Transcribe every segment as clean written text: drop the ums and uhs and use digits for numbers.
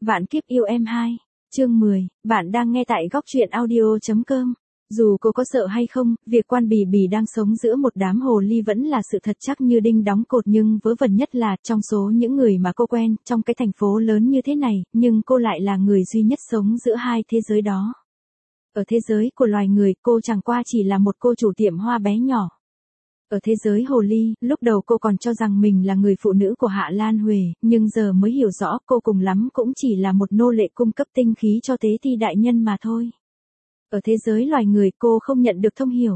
Vạn kiếp yêu em 2, chương 10, bạn đang nghe tại góc truyện audio.com. Dù cô có sợ hay không, việc Quan Bì Bì đang sống giữa một đám hồ ly vẫn là sự thật chắc như đinh đóng cột, nhưng vớ vẩn nhất là trong số những người mà cô quen trong cái thành phố lớn như thế này, nhưng cô lại là người duy nhất sống giữa hai thế giới đó. Ở thế giới của loài người, cô chẳng qua chỉ là một cô chủ tiệm hoa bé nhỏ. Ở thế giới hồ ly, lúc đầu cô còn cho rằng mình là người phụ nữ của Hạ Lan Huệ, nhưng giờ mới hiểu rõ cô cùng lắm cũng chỉ là một nô lệ cung cấp tinh khí cho Tế Ti đại nhân mà thôi. Ở thế giới loài người cô không nhận được thông hiểu.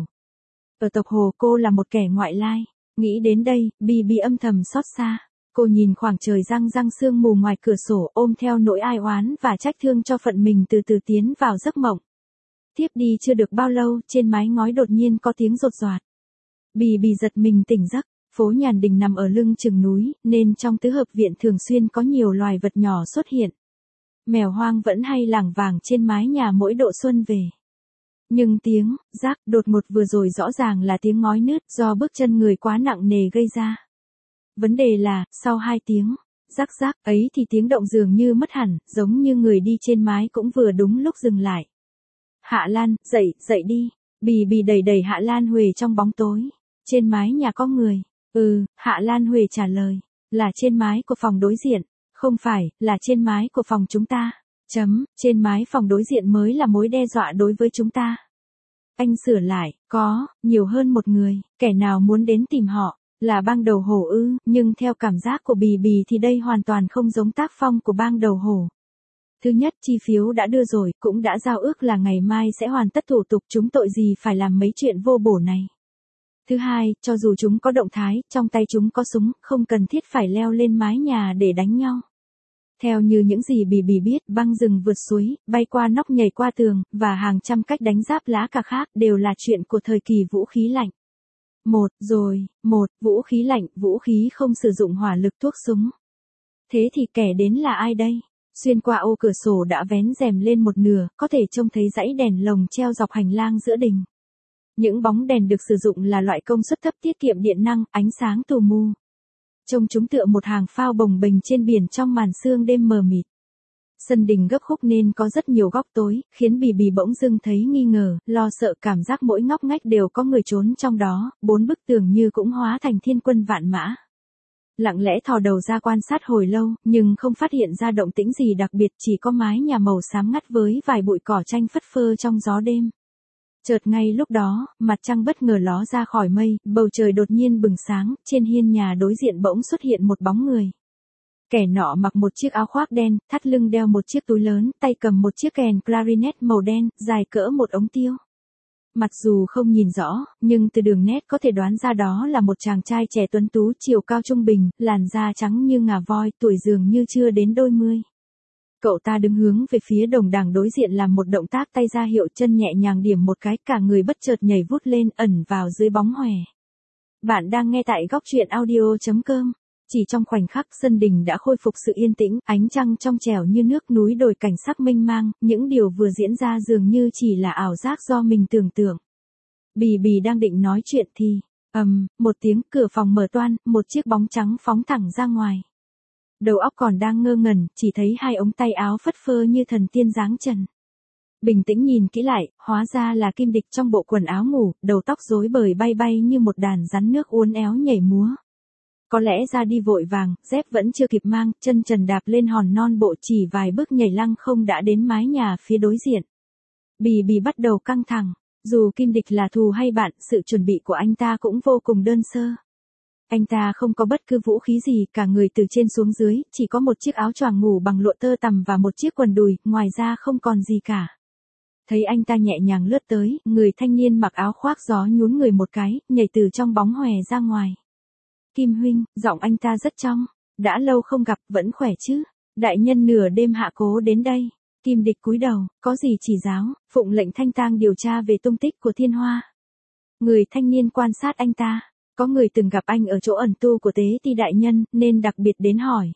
Ở tộc hồ cô là một kẻ ngoại lai. Nghĩ đến đây, Bì Bì âm thầm xót xa. Cô nhìn khoảng trời răng răng sương mù ngoài cửa sổ, ôm theo nỗi ai oán và trách thương cho phận mình từ từ tiến vào giấc mộng. Tiếp đi chưa được bao lâu, trên mái ngói đột nhiên có tiếng rột rọt. Bì Bì giật mình tỉnh giấc. Phố Nhàn Đình nằm ở lưng chừng núi, nên trong tứ hợp viện thường xuyên có nhiều loài vật nhỏ xuất hiện. Mèo hoang vẫn hay lảng vảng trên mái nhà mỗi độ xuân về. Nhưng tiếng rác đột ngột vừa rồi rõ ràng là tiếng ngói nứt do bước chân người quá nặng nề gây ra. Vấn đề là, sau 2 tiếng rác rác ấy thì tiếng động dường như mất hẳn, giống như người đi trên mái cũng vừa đúng lúc dừng lại. Hạ Lan, dậy, dậy đi. Bì Bì đẩy đẩy Hạ Lan Huệ trong bóng tối. Trên mái nhà có người. Hạ Lan Huệ trả lời. Là trên mái của phòng đối diện. Không phải, là trên mái của phòng chúng ta. Trên mái phòng đối diện mới là mối đe dọa đối với chúng ta. Anh sửa lại, có, nhiều hơn một người, kẻ nào muốn đến tìm họ, là bang đầu hổ ư, nhưng theo cảm giác của Bì Bì thì đây hoàn toàn không giống tác phong của bang đầu hổ. Thứ nhất, chi phiếu đã đưa rồi, cũng đã giao ước là ngày mai sẽ hoàn tất thủ tục, chúng tội gì phải làm mấy chuyện vô bổ này. Thứ hai, cho dù chúng có động thái, trong tay chúng có súng, không cần thiết phải leo lên mái nhà để đánh nhau. Theo như những gì Bì Bì biết, băng rừng vượt suối, bay qua nóc nhảy qua tường, và hàng trăm cách đánh giáp lá cà khác đều là chuyện của thời kỳ vũ khí lạnh. Vũ khí lạnh, vũ khí không sử dụng hỏa lực thuốc súng. Thế thì kẻ đến là ai đây? Xuyên qua ô cửa sổ đã vén rèm lên một nửa, có thể trông thấy dãy đèn lồng treo dọc hành lang giữa đình. Những bóng đèn được sử dụng là loại công suất thấp tiết kiệm điện năng, ánh sáng tù mù. Trông chúng tựa một hàng phao bồng bềnh trên biển trong màn sương đêm mờ mịt. Sân đình gấp khúc nên có rất nhiều góc tối, khiến Bì Bì bỗng dưng thấy nghi ngờ, lo sợ, cảm giác mỗi ngóc ngách đều có người trốn trong đó, 4 bức tường như cũng hóa thành thiên quân vạn mã. Lặng lẽ thò đầu ra quan sát hồi lâu, nhưng không phát hiện ra động tĩnh gì đặc biệt, chỉ có mái nhà màu xám ngắt với vài bụi cỏ tranh phất phơ trong gió đêm. Chợt ngay lúc đó, mặt trăng bất ngờ ló ra khỏi mây, bầu trời đột nhiên bừng sáng, trên hiên nhà đối diện bỗng xuất hiện một bóng người. Kẻ nọ mặc một chiếc áo khoác đen, thắt lưng đeo một chiếc túi lớn, tay cầm một chiếc kèn clarinet màu đen, dài cỡ một ống tiêu. Mặc dù không nhìn rõ, nhưng từ đường nét có thể đoán ra đó là một chàng trai trẻ tuấn tú, chiều cao trung bình, làn da trắng như ngà voi, tuổi dường như chưa đến đôi mươi. Cậu ta đứng hướng về phía đồng đảng đối diện làm một động tác tay ra hiệu, chân nhẹ nhàng điểm một cái, cả người bất chợt nhảy vút lên, ẩn vào dưới bóng hòe. Bạn đang nghe tại góc truyện audio.com. Chỉ trong khoảnh khắc, sân đình đã khôi phục sự yên tĩnh, ánh trăng trong trẻo như nước, núi đồi cảnh sắc mênh mang, những điều vừa diễn ra dường như chỉ là ảo giác do mình tưởng tượng. Bì Bì đang định nói chuyện thì, một tiếng cửa phòng mở toang, một chiếc bóng trắng phóng thẳng ra ngoài. Đầu óc còn đang ngơ ngẩn, chỉ thấy 2 ống tay áo phất phơ như thần tiên dáng trần. Bình tĩnh nhìn kỹ lại, hóa ra là Kim Địch trong bộ quần áo ngủ, đầu tóc rối bời bay bay như một đàn rắn nước uốn éo nhảy múa. Có lẽ ra đi vội vàng, dép vẫn chưa kịp mang, chân trần đạp lên hòn non bộ, chỉ vài bước nhảy lăng không đã đến mái nhà phía đối diện. Bì Bì bắt đầu căng thẳng, dù Kim Địch là thù hay bạn, sự chuẩn bị của anh ta cũng vô cùng đơn sơ. Anh ta không có bất cứ vũ khí gì, cả người từ trên xuống dưới, chỉ có một chiếc áo choàng ngủ bằng lụa tơ tằm và một chiếc quần đùi, ngoài ra không còn gì cả. Thấy anh ta nhẹ nhàng lướt tới, người thanh niên mặc áo khoác gió nhún người một cái, nhảy từ trong bóng hòe ra ngoài. Kim huynh, giọng anh ta rất trong. Đã lâu không gặp, vẫn khỏe chứ? Đại nhân nửa đêm hạ cố đến đây. Kim Địch cúi đầu, có gì chỉ giáo, phụng lệnh Thanh Tang điều tra về tung tích của Thiên Hoa. Người thanh niên quan sát anh ta. Có người từng gặp anh ở chỗ ẩn tu của Tế Ti đại nhân, nên đặc biệt đến hỏi.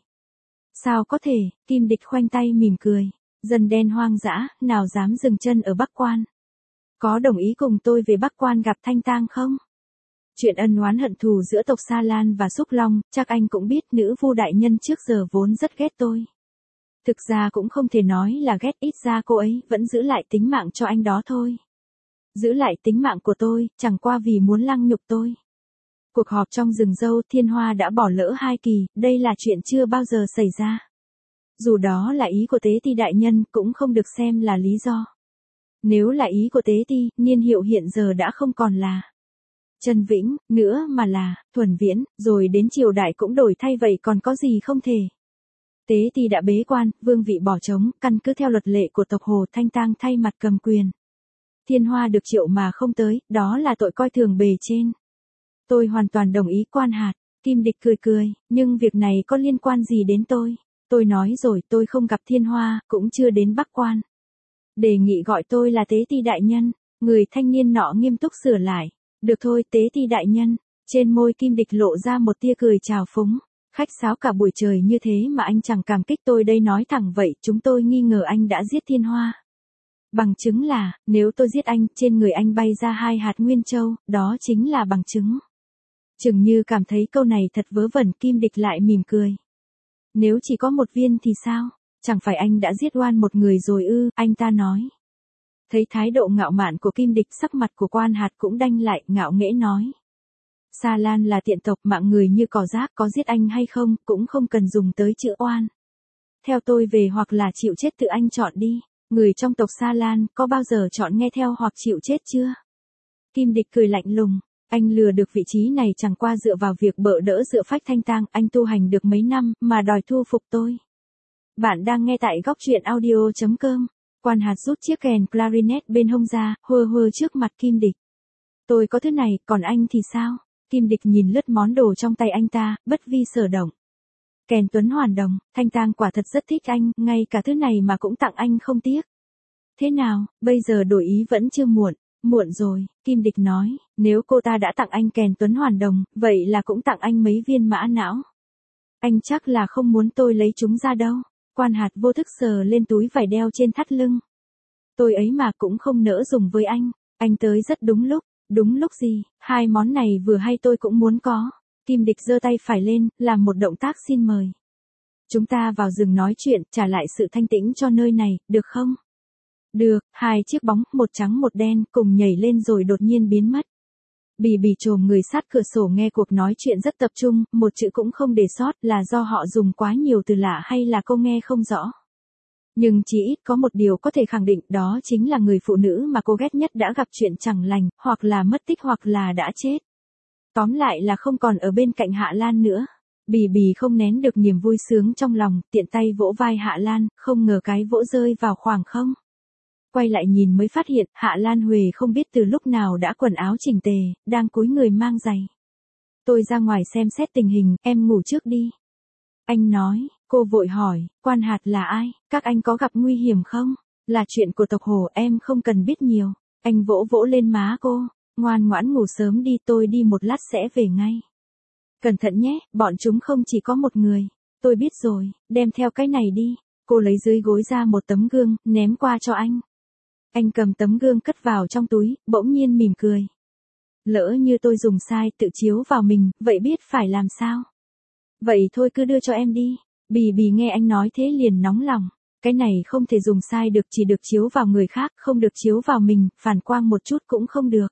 Sao có thể? Kim Địch khoanh tay mỉm cười. Dân đen hoang dã, nào dám dừng chân ở Bắc Quan? Có đồng ý cùng tôi về Bắc Quan gặp Thanh Tang không? Chuyện ân oán hận thù giữa tộc Sa Lan và Xúc Long, chắc anh cũng biết, nữ vu đại nhân trước giờ vốn rất ghét tôi. Thực ra cũng không thể nói là ghét, ít ra cô ấy vẫn giữ lại tính mạng cho anh đó thôi. Giữ lại tính mạng của tôi, chẳng qua vì muốn lăng nhục tôi. Cuộc họp trong rừng dâu Thiên Hoa đã bỏ lỡ 2 kỳ, đây là chuyện chưa bao giờ xảy ra. Dù đó là ý của Tế Ti đại nhân, cũng không được xem là lý do. Nếu là ý của Tế Ti, niên hiệu hiện giờ đã không còn là Trần Vĩnh, nữa mà là Thuần Viễn, rồi đến triều đại cũng đổi thay, vậy còn có gì không thể. Tế Ti đã bế quan, vương vị bỏ trống, căn cứ theo luật lệ của tộc Hồ, Thanh Tang thay mặt cầm quyền. Thiên Hoa được triệu mà không tới, đó là tội coi thường bề trên. Tôi hoàn toàn đồng ý Quan Hạt. Kim Địch cười cười, nhưng việc này có liên quan gì đến tôi? Tôi nói rồi, tôi không gặp Thiên Hoa, cũng chưa đến Bắc Quan. Đề nghị gọi tôi là Tế Ti đại nhân. Người thanh niên nọ nghiêm túc sửa lại. Được thôi, Tế Ti đại nhân. Trên môi Kim Địch lộ ra một tia cười trào phúng. Khách sáo cả buổi trời như thế mà anh chẳng cảm kích tôi đây, nói thẳng vậy, chúng tôi nghi ngờ anh đã giết Thiên Hoa. Bằng chứng là, nếu tôi giết anh, trên người anh bay ra 2 hạt nguyên châu, đó chính là bằng chứng. Chừng như cảm thấy câu này thật vớ vẩn, Kim Địch lại mỉm cười. Nếu chỉ có 1 viên thì sao? Chẳng phải anh đã giết oan một người rồi ư, anh ta nói. Thấy thái độ ngạo mạn của Kim Địch, sắc mặt của Quan Hạt cũng đanh lại, ngạo nghễ nói. Sa Lan là tiện tộc, mạng người như cỏ rác, có giết anh hay không, cũng không cần dùng tới chữ oan. Theo tôi về hoặc là chịu chết, tự anh chọn đi. Người trong tộc Sa Lan, có bao giờ chọn nghe theo hoặc chịu chết chưa? Kim Địch cười lạnh lùng. Anh lừa được vị trí này chẳng qua dựa vào việc bợ đỡ dựa phách Thanh Tang, anh tu hành được mấy năm, mà đòi thu phục tôi. Bạn đang nghe tại góc truyện audio.com. Quan Hạt rút chiếc kèn clarinet bên hông ra, hơ hơ trước mặt Kim Địch. Tôi có thứ này, còn anh thì sao? Kim Địch nhìn lướt món đồ trong tay anh ta, bất vi sở động. Kèn Tuấn Hoàn Đồng, Thanh Tang quả thật rất thích anh, ngay cả thứ này mà cũng tặng anh không tiếc. Thế nào, bây giờ đổi ý vẫn chưa muộn. Muộn rồi, Kim Địch nói, nếu cô ta đã tặng anh kèn Tuấn Hoàn Đồng, vậy là cũng tặng anh mấy viên mã não. Anh chắc là không muốn tôi lấy chúng ra đâu. Quan Hạt vô thức sờ lên túi vải đeo trên thắt lưng. Tôi ấy mà cũng không nỡ dùng với anh tới rất đúng lúc. Đúng lúc gì, 2 món này vừa hay tôi cũng muốn có. Kim Địch giơ tay phải lên, làm một động tác xin mời. Chúng ta vào rừng nói chuyện, trả lại sự thanh tĩnh cho nơi này, được không? Được, 2 chiếc bóng, một trắng một đen, cùng nhảy lên rồi đột nhiên biến mất. Bì Bì chồm người sát cửa sổ nghe cuộc nói chuyện rất tập trung, một chữ cũng không để sót, là do họ dùng quá nhiều từ lạ hay là cô nghe không rõ. Nhưng chỉ ít có một điều có thể khẳng định, đó chính là người phụ nữ mà cô ghét nhất đã gặp chuyện chẳng lành, hoặc là mất tích hoặc là đã chết. Tóm lại là không còn ở bên cạnh Hạ Lan nữa. Bì Bì không nén được niềm vui sướng trong lòng, tiện tay vỗ vai Hạ Lan, không ngờ cái vỗ rơi vào khoảng không. Quay lại nhìn mới phát hiện, Hạ Lan Huệ không biết từ lúc nào đã quần áo chỉnh tề, đang cúi người mang giày. Tôi ra ngoài xem xét tình hình, em ngủ trước đi. Anh nói, cô vội hỏi, Quan Hạt là ai, các anh có gặp nguy hiểm không? Là chuyện của tộc Hồ, em không cần biết nhiều. Anh vỗ vỗ lên má cô, ngoan ngoãn ngủ sớm đi, tôi đi một lát sẽ về ngay. Cẩn thận nhé, bọn chúng không chỉ có một người. Tôi biết rồi, đem theo cái này đi. Cô lấy dưới gối ra một tấm gương, ném qua cho anh. Anh cầm tấm gương cất vào trong túi, bỗng nhiên mỉm cười. Lỡ như tôi dùng sai, tự chiếu vào mình, vậy biết phải làm sao? Vậy thôi cứ đưa cho em đi. Bì Bì nghe anh nói thế liền nóng lòng. Cái này không thể dùng sai được, chỉ được chiếu vào người khác, không được chiếu vào mình, phản quang một chút cũng không được.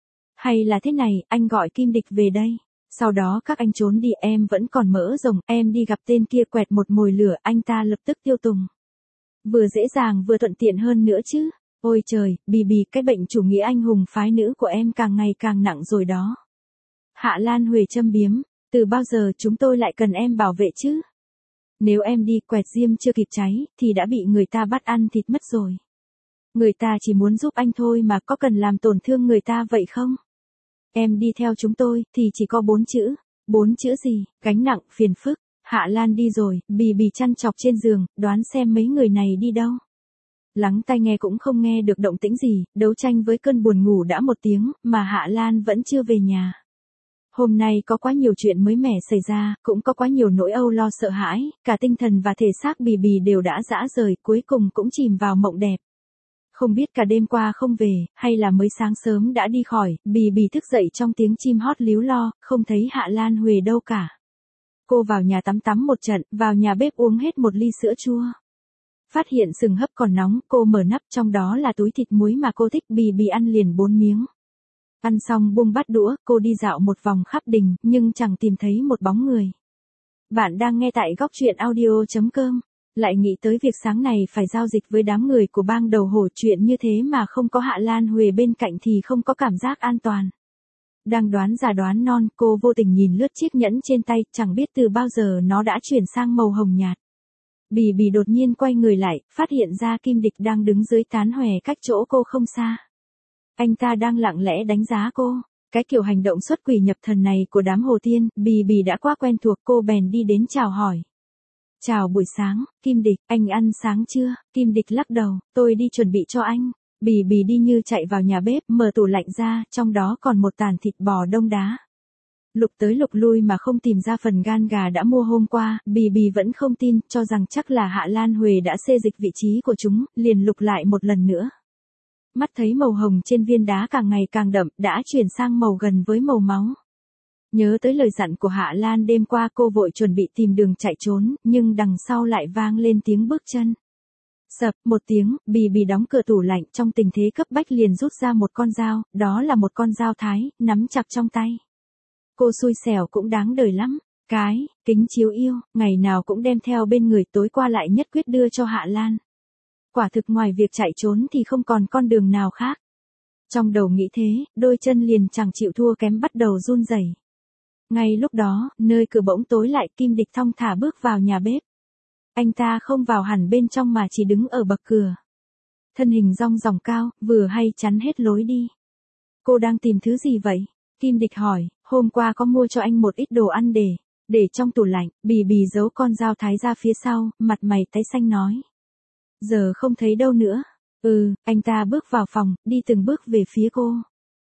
Hay là thế này, anh gọi Kim Địch về đây. Sau đó các anh trốn đi, em vẫn còn mỡ rồng, em đi gặp tên kia quẹt một mồi lửa, anh ta lập tức tiêu tùng. Vừa dễ dàng vừa thuận tiện hơn nữa chứ. Ôi trời, Bì Bì, cái bệnh chủ nghĩa anh hùng phái nữ của em càng ngày càng nặng rồi đó. Hạ Lan Huệ châm biếm, từ bao giờ chúng tôi lại cần em bảo vệ chứ? Nếu em đi, quẹt diêm chưa kịp cháy, thì đã bị người ta bắt ăn thịt mất rồi. Người ta chỉ muốn giúp anh thôi mà, có cần làm tổn thương người ta vậy không? Em đi theo chúng tôi, thì chỉ có 4 chữ. 4 chữ gì? Gánh nặng, phiền phức. Hạ Lan đi rồi, Bì Bì chăn chọc trên giường, đoán xem mấy người này đi đâu. Lắng tai nghe cũng không nghe được động tĩnh gì, đấu tranh với cơn buồn ngủ đã 1 tiếng, mà Hạ Lan vẫn chưa về nhà. Hôm nay có quá nhiều chuyện mới mẻ xảy ra, cũng có quá nhiều nỗi âu lo sợ hãi, cả tinh thần và thể xác Bì Bì đều đã rã rời, cuối cùng cũng chìm vào mộng đẹp. Không biết cả đêm qua không về, hay là mới sáng sớm đã đi khỏi, Bì Bì thức dậy trong tiếng chim hót líu lo, không thấy Hạ Lan Huệ đâu cả. Cô vào nhà tắm một trận, vào nhà bếp uống hết một ly sữa chua. Phát hiện sừng hấp còn nóng, cô mở nắp, trong đó là túi thịt muối mà cô thích. Bì bì ăn liền 4 miếng. Ăn xong buông bát đũa, cô đi dạo một vòng khắp đình, nhưng chẳng tìm thấy một bóng người. Bạn đang nghe tại góc truyện audio.com. Lại nghĩ tới việc sáng này phải giao dịch với đám người của bang đầu hổ, chuyện như thế mà không có Hạ Lan Huệ bên cạnh thì không có cảm giác an toàn. Đang đoán già đoán non, cô vô tình nhìn lướt chiếc nhẫn trên tay, chẳng biết từ bao giờ nó đã chuyển sang màu hồng nhạt. Bì bì đột nhiên quay người lại, phát hiện ra Kim Địch đang đứng dưới tán hòe cách chỗ cô không xa. Anh ta đang lặng lẽ đánh giá cô. Cái kiểu hành động xuất quỷ nhập thần này của đám hồ tiên, bì bì đã quá quen thuộc, cô bèn đi đến chào hỏi. Chào buổi sáng, Kim Địch, anh ăn sáng chưa? Kim Địch lắc đầu, tôi đi chuẩn bị cho anh. Bì bì đi như chạy vào nhà bếp, mở tủ lạnh ra, trong đó còn một tàn thịt bò đông đá. Lục tới lục lui mà không tìm ra phần gan gà đã mua hôm qua, bì bì vẫn không tin, cho rằng chắc là Hạ Lan Huệ đã xê dịch vị trí của chúng, liền lục lại một lần nữa. Mắt thấy màu hồng trên viên đá càng ngày càng đậm, đã chuyển sang màu gần với màu máu. Nhớ tới lời dặn của Hạ Lan đêm qua, cô vội chuẩn bị tìm đường chạy trốn, nhưng đằng sau lại vang lên tiếng bước chân. Sập một tiếng, bì bì đóng cửa tủ lạnh, trong tình thế cấp bách liền rút ra một con dao, đó là một con dao thái, nắm chặt trong tay. Cô xui xẻo cũng đáng đời lắm. Kính chiếu yêu, ngày nào cũng đem theo bên người, tối qua lại nhất quyết đưa cho Hạ Lan. Quả thực ngoài việc chạy trốn thì không còn con đường nào khác. Trong đầu nghĩ thế, đôi chân liền chẳng chịu thua kém bắt đầu run rẩy. Ngay lúc đó, nơi cửa bỗng tối lại, Kim Địch thong thả bước vào nhà bếp. Anh ta không vào hẳn bên trong mà chỉ đứng ở bậc cửa. Thân hình dong dỏng cao, vừa hay chắn hết lối đi. Cô đang tìm thứ gì vậy? Kim Địch hỏi, hôm qua có mua cho anh một ít đồ ăn để trong tủ lạnh. Bì bì giấu con dao thái ra phía sau, mặt mày tái xanh nói. Giờ không thấy đâu nữa. Anh ta bước vào phòng, đi từng bước về phía cô.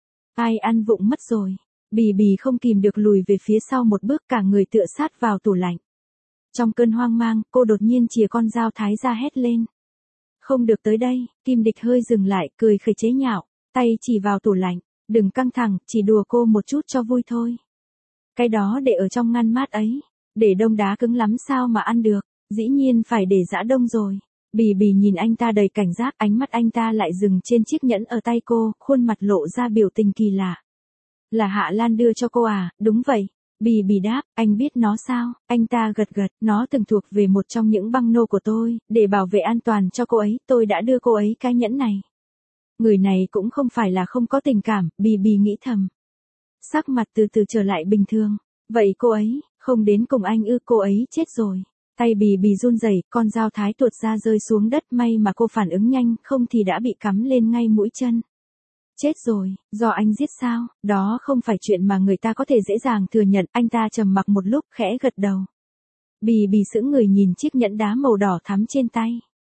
Ai ăn vụng mất rồi. Bì bì không kìm được lùi về phía sau một bước, cả người tựa sát vào tủ lạnh. Trong cơn hoang mang, cô đột nhiên chìa con dao thái ra hét lên. Không được tới đây. Kim Địch hơi dừng lại, cười khẩy chế nhạo, tay chỉ vào tủ lạnh. Đừng căng thẳng, chỉ đùa cô một chút cho vui thôi. Cái đó để ở trong ngăn mát ấy. Để đông đá cứng lắm sao mà ăn được. Dĩ nhiên phải để giã đông rồi. Bì bì nhìn anh ta đầy cảnh giác, ánh mắt anh ta lại dừng trên chiếc nhẫn ở tay cô, khuôn mặt lộ ra biểu tình kỳ lạ. Là Hạ Lan đưa cho cô à? Đúng vậy. Bì bì đáp, anh biết nó sao? Anh ta gật gật, nó từng thuộc về một trong những băng nô của tôi, để bảo vệ an toàn cho cô ấy, tôi đã đưa cô ấy cái nhẫn này. Người này cũng không phải là không có tình cảm, bì bì nghĩ thầm. Sắc mặt từ từ trở lại bình thường. Vậy cô ấy, không đến cùng anh ư? Cô ấy chết rồi. Tay bì bì run rẩy, con dao thái tuột ra rơi xuống đất, may mà cô phản ứng nhanh, không thì đã bị cắm lên ngay mũi chân. Chết rồi, do anh giết sao? Đó không phải chuyện mà người ta có thể dễ dàng thừa nhận. Anh ta trầm mặc một lúc, khẽ gật đầu. Bì bì sững người nhìn chiếc nhẫn đá màu đỏ thắm trên tay.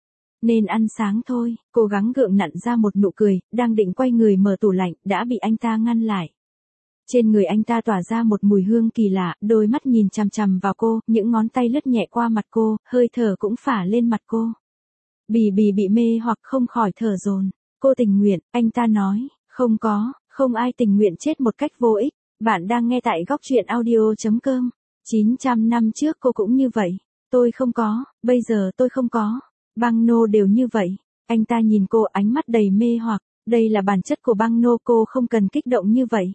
Nên ăn sáng thôi, cố gắng gượng nặn ra một nụ cười, đang định quay người mở tủ lạnh, đã bị anh ta ngăn lại. Trên người anh ta tỏa ra một mùi hương kỳ lạ, đôi mắt nhìn chằm chằm vào cô, những ngón tay lướt nhẹ qua mặt cô, hơi thở cũng phả lên mặt cô. Bì bì bị mê hoặc không khỏi thở dồn. Cô tình nguyện, anh ta nói, không ai tình nguyện chết một cách vô ích. Bạn đang nghe tại góc truyện audio.com. 900 năm trước cô cũng như vậy. Tôi không có, bây giờ tôi không có. Băng nô đều như vậy. Anh ta nhìn cô, ánh mắt đầy mê hoặc. Đây là bản chất của băng nô, cô không cần kích động như vậy.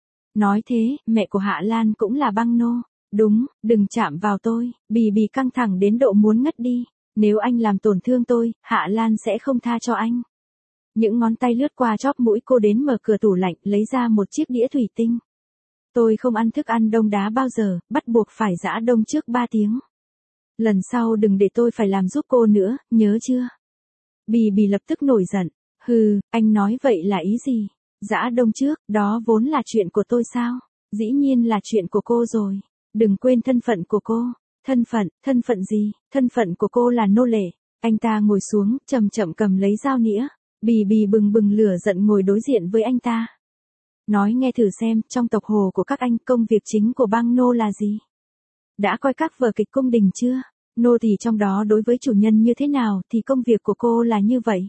Nói thế, mẹ của Hạ Lan cũng là băng nô. Đúng, đừng chạm vào tôi. Bì bì căng thẳng đến độ muốn ngất đi. Nếu anh làm tổn thương tôi, Hạ Lan sẽ không tha cho anh. Những ngón tay lướt qua chóp mũi cô đến mở cửa tủ lạnh, lấy ra một chiếc đĩa thủy tinh. Tôi không ăn thức ăn đông đá bao giờ, bắt buộc phải giã đông trước 3 tiếng. Lần sau đừng để tôi phải làm giúp cô nữa, nhớ chưa? Bì bì lập tức nổi giận. Anh nói vậy là ý gì? Giã đông trước, đó vốn là chuyện của tôi sao? Dĩ nhiên là chuyện của cô rồi. Đừng quên thân phận của cô. Thân phận gì? Thân phận của cô là nô lệ. Anh ta ngồi xuống, chậm chậm cầm lấy dao nĩa. Bì bì bừng bừng lửa giận ngồi đối diện với anh ta. Nói nghe thử xem, trong tộc hồ của các anh, công việc chính của băng nô là gì? Đã coi các vở kịch cung đình chưa? Nô tỳ trong đó đối với chủ nhân như thế nào thì công việc của cô là như vậy.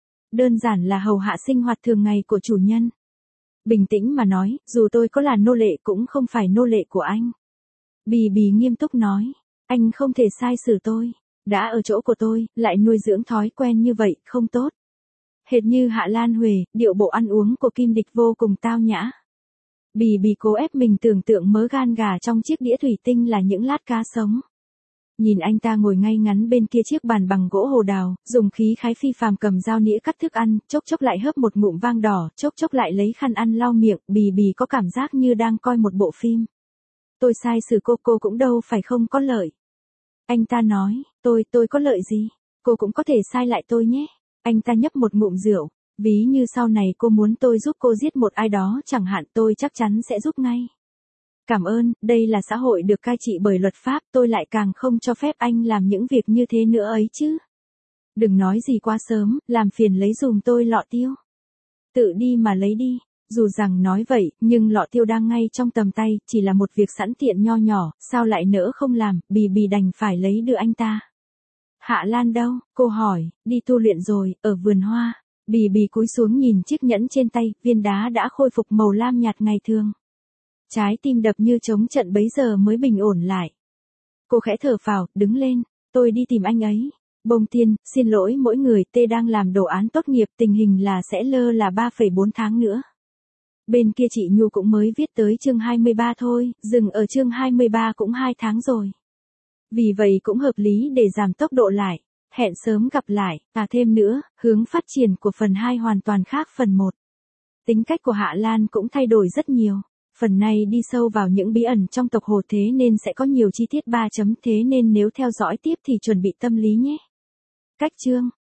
Đơn giản là hầu hạ sinh hoạt thường ngày của chủ nhân. Bình tĩnh mà nói, dù tôi có là nô lệ cũng không phải nô lệ của anh. Bì bì nghiêm túc nói, anh không thể sai xử tôi. Đã ở chỗ của tôi, lại nuôi dưỡng thói quen như vậy, không tốt. Hệt như Hạ Lan Huệ, điệu bộ ăn uống của Kim Địch vô cùng tao nhã. Bì bì cố ép mình tưởng tượng mớ gan gà trong chiếc đĩa thủy tinh là những lát cá sống. Nhìn anh ta ngồi ngay ngắn bên kia chiếc bàn bằng gỗ hồ đào, dùng khí khái phi phàm cầm dao nĩa cắt thức ăn, chốc chốc lại hớp một ngụm vang đỏ, chốc chốc lại lấy khăn ăn lau miệng, bì bì có cảm giác như đang coi một bộ phim. Tôi sai xử cô cũng đâu phải không có lợi. Anh ta nói, tôi có lợi gì? Cô cũng có thể sai lại tôi nhé. Anh ta nhấp một ngụm rượu, ví như sau này cô muốn tôi giúp cô giết một ai đó chẳng hạn, tôi chắc chắn sẽ giúp ngay. Cảm ơn, đây là xã hội được cai trị bởi luật pháp, tôi lại càng không cho phép anh làm những việc như thế nữa ấy chứ. Đừng nói gì quá sớm, làm phiền lấy dùm tôi lọ tiêu. Tự đi mà lấy đi. Dù rằng nói vậy, nhưng lọ tiêu đang ngay trong tầm tay, chỉ là một việc sẵn tiện nho nhỏ, sao lại nỡ không làm, bì bì đành phải lấy đưa anh ta. Hạ Lan đâu? Cô hỏi, đi tu luyện rồi, ở vườn hoa. Bì bì cúi xuống nhìn chiếc nhẫn trên tay, viên đá đã khôi phục màu lam nhạt ngày thường. Trái tim đập như trống trận bấy giờ mới bình ổn lại. Cô khẽ thở phào, đứng lên, tôi đi tìm anh ấy. Bông Tiên, xin lỗi mỗi người, Tê đang làm đồ án tốt nghiệp, tình hình là sẽ lơ là 3,4 tháng nữa. Bên kia chị Nhu cũng mới viết tới chương 23 thôi, dừng ở chương 23 cũng 2 tháng rồi. Vì vậy cũng hợp lý để giảm tốc độ lại. Hẹn sớm gặp lại, thêm nữa, hướng phát triển của phần 2 hoàn toàn khác phần 1. Tính cách của Hạ Lan cũng thay đổi rất nhiều. Phần này đi sâu vào những bí ẩn trong tộc Hồ, thế nên sẽ có nhiều chi tiết 3 chấm, thế nên nếu theo dõi tiếp thì chuẩn bị tâm lý nhé. Cách chương